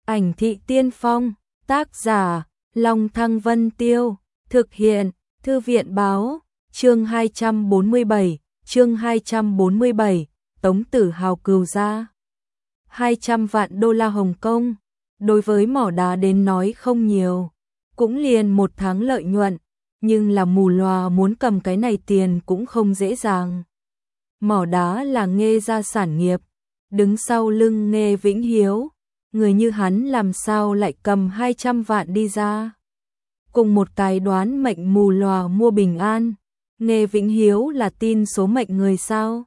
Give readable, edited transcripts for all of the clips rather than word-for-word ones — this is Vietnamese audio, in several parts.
Ảnh thị tiên phong, tác giả, Long Thăng Vân Tiêu, thực hiện, Thư viện báo, chương 247, Tống Tử Hào cừu ra. 200 vạn đô la Hồng Kông, đối với mỏ đá đến nói không nhiều, cũng liền 1 tháng lợi nhuận, nhưng là mù lòa muốn cầm cái này tiền cũng không dễ dàng. Mỏ đá là Nghê gia sản nghiệp, đứng sau lưng Nghê Vĩnh Hiếu, người như hắn làm sao lại cầm 200 vạn đi ra. Cùng một cái đoán mệnh mù lòa mua bình an, Nghê Vĩnh Hiếu là tin số mệnh người sao.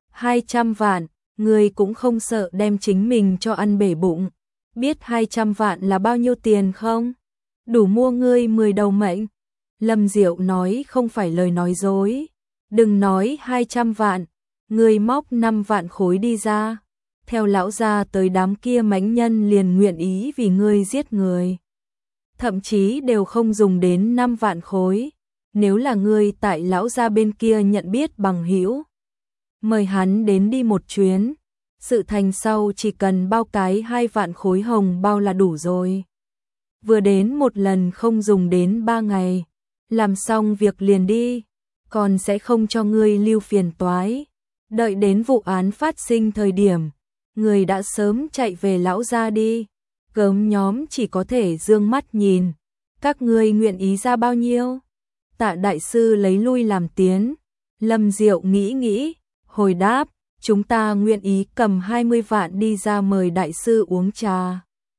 200 vạn, người cũng không sợ đem chính mình cho ăn bể bụng. Biết 200 vạn là bao nhiêu tiền không? Đủ mua ngươi 10 đầu mệnh. Lâm Diệu nói không phải lời nói dối. Đừng nói 200 vạn, ngươi móc 5 vạn khối đi ra. Theo lão gia tới đám kia mãnh nhân liền nguyện ý vì ngươi giết người. Thậm chí đều không dùng đến 5 vạn khối. Nếu là ngươi tại lão gia bên kia nhận biết bằng hữu, mời hắn đến đi một chuyến. Sự thành sau chỉ cần bao cái 2 vạn khối hồng bao là đủ rồi. Vừa đến một lần không dùng đến 3 ngày. Làm xong việc liền đi, còn sẽ không cho ngươi lưu phiền toái. Đợi đến vụ án phát sinh thời điểm, người đã sớm chạy về lão gia đi. Gớm nhóm chỉ có thể dương mắt nhìn. Các ngươi nguyện ý ra bao nhiêu? Tạ đại sư lấy lui làm tiến. Lâm Diệu nghĩ, hồi đáp, chúng ta nguyện ý cầm 20 vạn đi ra mời đại sư uống trà.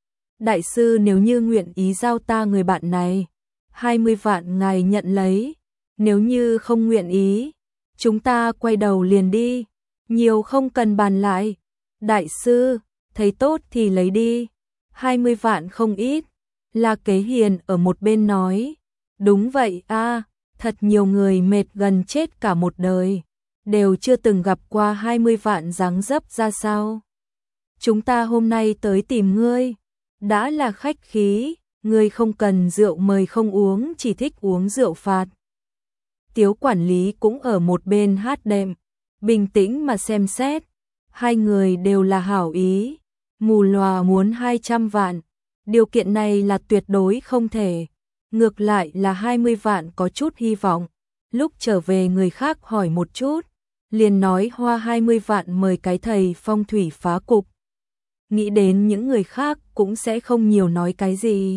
Đại sư nếu như nguyện ý giao ta người bạn này, 20 vạn ngài nhận lấy. Nếu như không nguyện ý, chúng ta quay đầu liền đi. Nhiều không cần bàn lại. Đại sư, thấy tốt thì lấy đi. 20 vạn không ít. La Kế Hiền ở một bên nói. Đúng vậy a, thật nhiều người mệt gần chết cả một đời, đều chưa từng gặp qua 20 vạn dáng dấp ra sao. Chúng ta hôm nay tới tìm ngươi, đã là khách khí, ngươi không cần rượu mời không uống, chỉ thích uống rượu phạt. Tiếu quản lý cũng ở một bên hát đệm, bình tĩnh mà xem xét. Hai người đều là hảo ý. Mù lòa muốn 200 vạn, điều kiện này là tuyệt đối không thể. Ngược lại là 20 vạn có chút hy vọng. Lúc trở về người khác hỏi một chút, liền nói hoa 20 vạn mời cái thầy phong thủy phá cục. Nghĩ đến những người khác cũng sẽ không nhiều nói cái gì.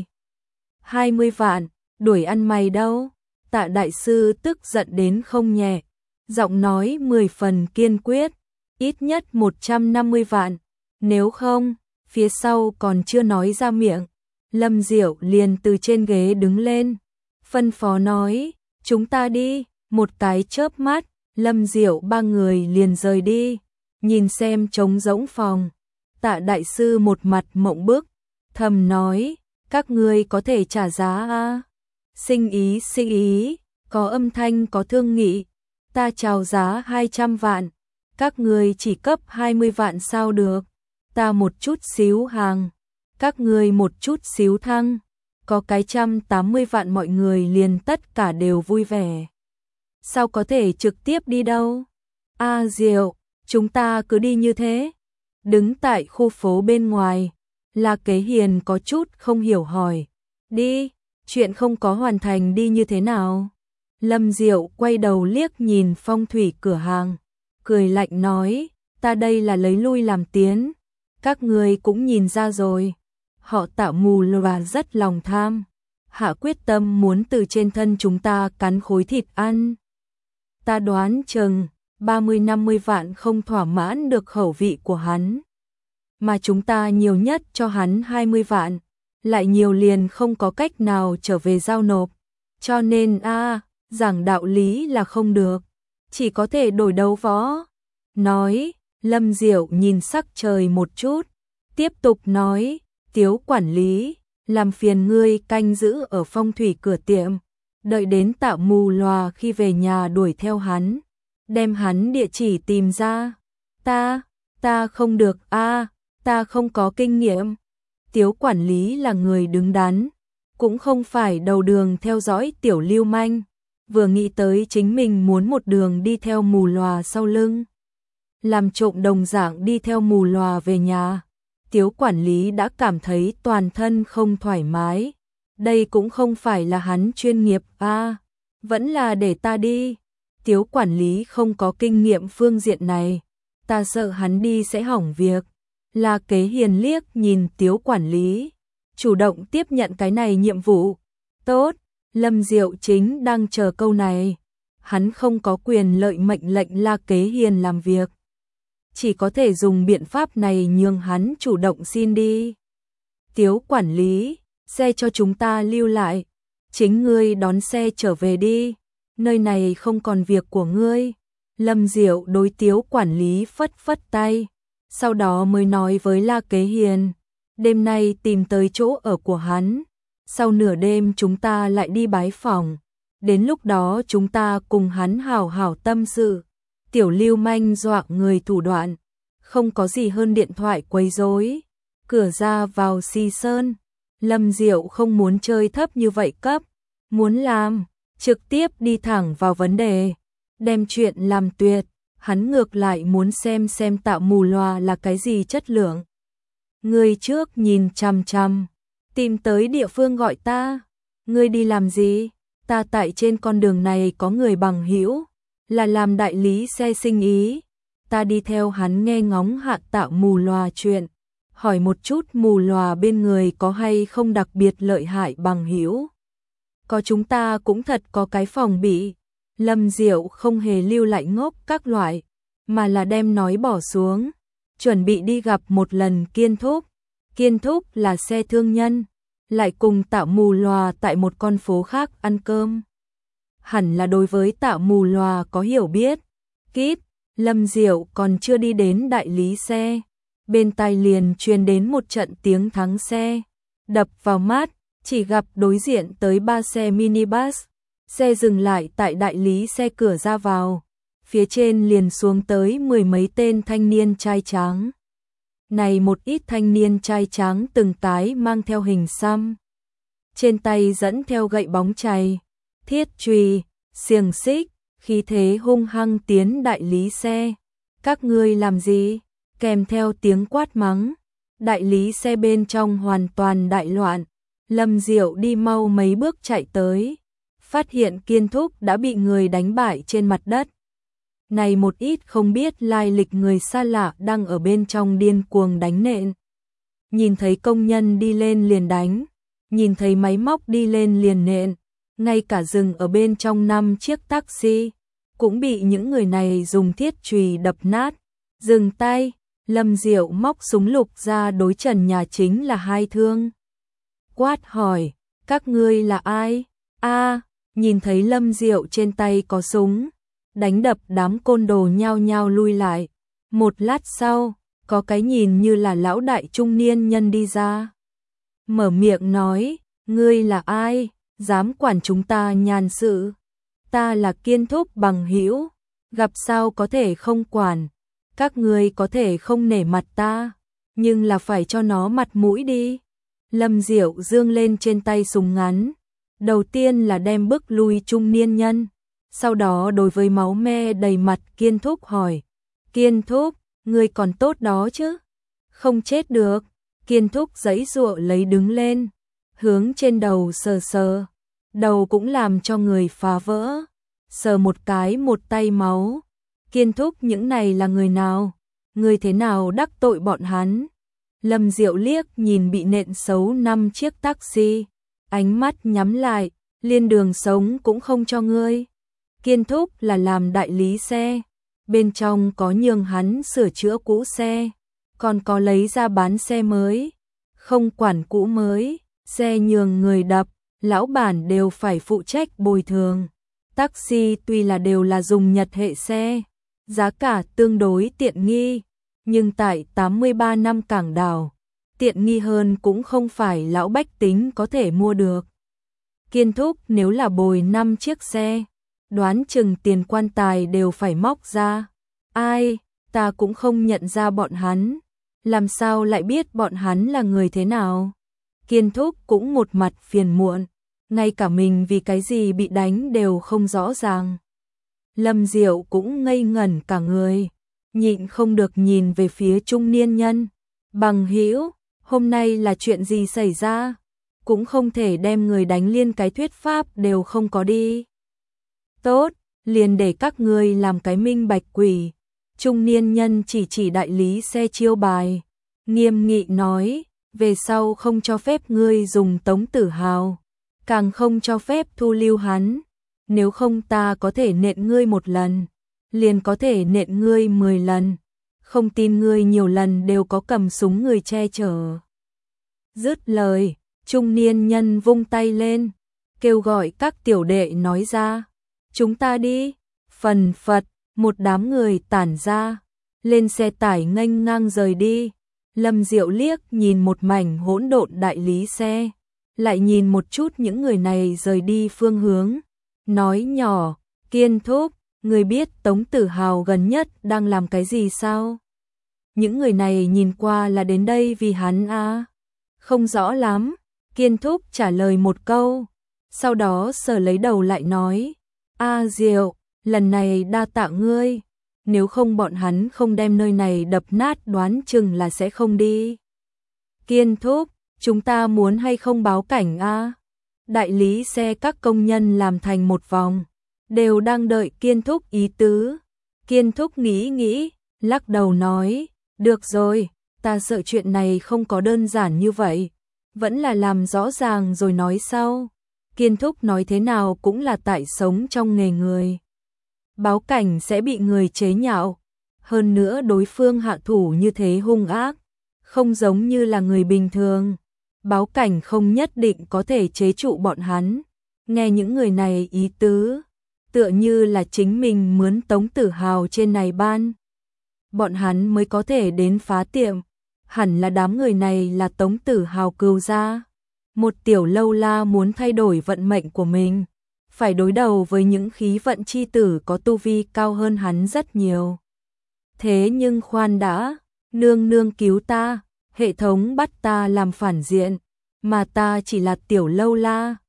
20 vạn, đuổi ăn mày đâu? Tạ đại sư tức giận đến không nhẹ, giọng nói 10 phần kiên quyết, ít nhất 150 vạn, nếu không, phía sau còn chưa nói ra miệng. Lâm Diệu liền từ trên ghế đứng lên, phân phó nói, chúng ta đi. Một cái chớp mắt, Lâm Diệu ba người liền rời đi, nhìn xem trống rỗng phòng. Tạ đại sư một mặt mộng bức, thầm nói, các ngươi có thể trả giá a? Sinh ý, có âm thanh có thương nghị, ta chào giá 200 vạn, các ngươi chỉ cấp 20 vạn sao được, ta một chút xíu hàng, các ngươi một chút xíu thăng, có cái 180 vạn mọi người liền tất cả đều vui vẻ. Sao có thể trực tiếp đi đâu? A Diệu, chúng ta cứ đi như thế. Đứng tại khu phố bên ngoài, La Kế Hiền có chút không hiểu hỏi. Đi, chuyện không có hoàn thành đi như thế nào? Lâm Diệu quay đầu liếc nhìn phong thủy cửa hàng, cười lạnh nói, ta đây là lấy lui làm tiến. Các người cũng nhìn ra rồi, họ Tạ mù lòa rất lòng tham, hạ quyết tâm muốn từ trên thân chúng ta cắn khối thịt ăn. Ta đoán chừng 30-50 vạn không thỏa mãn được khẩu vị của hắn, mà chúng ta nhiều nhất cho hắn 20 vạn, lại nhiều liền không có cách nào trở về giao nộp. Cho nên giảng đạo lý là không được, chỉ có thể đổi đấu võ. Nói, Lâm Diệu nhìn sắc trời một chút, tiếp tục nói, Tiếu quản lý, làm phiền ngươi canh giữ ở phong thủy cửa tiệm, đợi đến Tạ mù lòa khi về nhà đuổi theo hắn, đem hắn địa chỉ tìm ra. Ta không được ta không có kinh nghiệm. Tiếu quản lý là người đứng đắn, cũng không phải đầu đường theo dõi tiểu lưu manh, vừa nghĩ tới chính mình muốn một đường đi theo mù lòa sau lưng, làm trộm đồng dạng đi theo mù lòa về nhà, Tiếu quản lý đã cảm thấy toàn thân không thoải mái. Đây cũng không phải là hắn chuyên nghiệp vẫn là để ta đi. Tiếu quản lý không có kinh nghiệm phương diện này, ta sợ hắn đi sẽ hỏng việc. La Kế Hiền liếc nhìn Tiếu quản lý, chủ động tiếp nhận cái này nhiệm vụ. Tốt, Lâm Diệu chính đang chờ câu này. Hắn không có quyền lợi mệnh lệnh La Kế Hiền làm việc, chỉ có thể dùng biện pháp này nhường hắn chủ động xin đi. Tiếu quản lý, xe cho chúng ta lưu lại, chính ngươi đón xe trở về đi, nơi này không còn việc của ngươi. Lâm Diệu đối Tiếu quản lý phất phất tay, sau đó mới nói với La Kế Hiền, đêm nay tìm tới chỗ ở của hắn, sau nửa đêm chúng ta lại đi bái phỏng, đến lúc đó chúng ta cùng hắn hảo hảo tâm sự. Tiểu lưu manh dọa người thủ đoạn, không có gì hơn điện thoại quấy rối. Cửa ra vào xì sơn, Lâm Diệu không muốn chơi thấp như vậy cấp, muốn làm, trực tiếp đi thẳng vào vấn đề, đem chuyện làm tuyệt. Hắn ngược lại muốn xem tạo mù loà là cái gì chất lượng. Người trước nhìn chằm chằm, tìm tới địa phương gọi ta. Ngươi đi làm gì? Ta tại trên con đường này có người bằng hữu, là làm đại lý xe sinh ý. Ta đi theo hắn nghe ngóng hạ tạo mù loà chuyện, hỏi một chút mù loà bên người có hay không đặc biệt lợi hại bằng hữu. Có, chúng ta cũng thật có cái phòng bị. Lâm Diệu không hề lưu lại ngốc các loại, mà là đem nói bỏ xuống, chuẩn bị đi gặp một lần Kiên Thúc. Kiên Thúc là xe thương nhân, lại cùng tạo mù loà tại một con phố khác ăn cơm. Hẳn là đối với tạo mù loà có hiểu biết. Kíp, Lâm Diệu còn chưa đi đến đại lý xe, bên tai liền truyền đến một trận tiếng thắng xe, đập vào mắt, chỉ gặp đối diện tới 3 xe minibus. Xe dừng lại tại đại lý xe cửa ra vào, phía trên liền xuống tới 10 mấy tên thanh niên trai tráng. Này một ít thanh niên trai tráng từng cái mang theo hình xăm, trên tay dẫn theo gậy bóng chày, thiết chùy, xiềng xích, khí thế hung hăng tiến đại lý xe. Các ngươi làm gì? Kèm theo tiếng quát mắng, đại lý xe bên trong hoàn toàn đại loạn. Lâm Diệu đi mau mấy bước chạy tới, phát hiện Kiên Thúc đã bị người đánh bại trên mặt đất. Này một ít không biết lai lịch người xa lạ đang ở bên trong điên cuồng đánh nện. Nhìn thấy công nhân đi lên liền đánh, nhìn thấy máy móc đi lên liền nện, ngay cả dừng ở bên trong 5 chiếc taxi cũng bị những người này dùng thiết chùy đập nát. Dừng tay, Lâm Diệu móc súng lục ra đối trần nhà chính là 2 thương. Quát hỏi, các ngươi là ai? Nhìn thấy Lâm Diệu trên tay có súng, đánh đập đám côn đồ nhao nhao lui lại. Một lát sau, có cái nhìn như là lão đại trung niên nhân đi ra, mở miệng nói, ngươi là ai, dám quản chúng ta nhàn sự? Ta là Kiên Thúc bằng hữu, gặp sao có thể không quản, các ngươi có thể không nể mặt ta, nhưng là phải cho nó mặt mũi đi. Lâm Diệu giương lên trên tay súng ngắn, đầu tiên là đem bức lui trung niên nhân, sau đó đối với máu me đầy mặt Kiên Thúc hỏi, Kiên Thúc, ngươi còn tốt đó chứ? Không chết được. Kiên Thúc giãy giụa lấy đứng lên, hướng trên đầu sờ sờ, đầu cũng làm cho người phá vỡ, sờ một cái một tay máu. Kiên Thúc, những này là người nào? Ngươi thế nào đắc tội bọn hắn? Lâm Diệu liếc nhìn bị nện xấu 5 chiếc taxi, ánh mắt nhắm lại, liên đường sống cũng không cho ngươi. Kiên Thúc là làm đại lý xe, bên trong có nhường hắn sửa chữa cũ xe, còn có lấy ra bán xe mới, không quản cũ mới, xe nhường người đập, lão bản đều phải phụ trách bồi thường. Taxi tuy là đều là dùng Nhật hệ xe, giá cả tương đối tiện nghi, nhưng tại 83 năm cảng đảo, tiện nghi hơn cũng không phải lão bách tính có thể mua được. Kiên Thúc nếu là bồi 5 chiếc xe, đoán chừng tiền quan tài đều phải móc ra. Ai, ta cũng không nhận ra bọn hắn, làm sao lại biết bọn hắn là người thế nào? Kiên Thúc cũng một mặt phiền muộn, ngay cả mình vì cái gì bị đánh đều không rõ ràng. Lâm Diệu cũng ngây ngẩn cả người, nhịn không được nhìn về phía trung niên nhân, Bằng hữu, hôm nay là chuyện gì xảy ra? Cũng không thể đem người đánh liên cái thuyết pháp đều không có đi. Tốt, liền để các ngươi làm cái minh bạch quỷ. Trung niên nhân chỉ đại lý xe chiêu bài, nghiêm nghị nói, về sau không cho phép ngươi dùng Tống Tử Hào, càng không cho phép thu lưu hắn, nếu không ta có thể nện ngươi một lần, liền có thể nện ngươi 10 lần, không tin ngươi nhiều lần đều có cầm súng người che chở. Dứt lời, trung niên nhân vung tay lên, kêu gọi các tiểu đệ nói ra, chúng ta đi, phần phật, một đám người tản ra, lên xe tải nghênh ngang rời đi. Lâm Diệu liếc nhìn một mảnh hỗn độn đại lý xe, lại nhìn một chút những người này rời đi phương hướng, nói nhỏ, Kiên thúc, người biết Tống Tử Hào gần nhất đang làm cái gì sao? Những người này nhìn qua là đến đây vì hắn à? Không rõ lắm, Kiên thúc trả lời một câu, sau đó sờ lấy đầu lại nói, A Diệu, lần này đa tạ ngươi, nếu không bọn hắn không đem nơi này đập nát đoán chừng là sẽ không đi. Kiên thúc, chúng ta muốn hay không báo cảnh a? Đại lý xe các công nhân làm thành một vòng, đều đang đợi Kiên thúc ý tứ. Kiên thúc nghĩ, lắc đầu nói, được rồi, ta sợ chuyện này không có đơn giản như vậy, vẫn là làm rõ ràng rồi nói sau. Kiên thúc nói thế nào cũng là tại sống trong nghề người. Báo cảnh sẽ bị người chế nhạo, hơn nữa đối phương hạ thủ như thế hung ác, không giống như là người bình thường. Báo cảnh không nhất định có thể chế trụ bọn hắn. Nghe những người này ý tứ, tựa như là chính mình mướn Tống Tử Hào trên này ban. Bọn hắn mới có thể đến phá tiệm, hẳn là đám người này là Tống Tử Hào cừu gia. Một tiểu lâu la muốn thay đổi vận mệnh của mình, phải đối đầu với những khí vận chi tử có tu vi cao hơn hắn rất nhiều. Thế nhưng khoan đã, nương nương cứu ta, hệ thống bắt ta làm phản diện, mà ta chỉ là tiểu lâu la,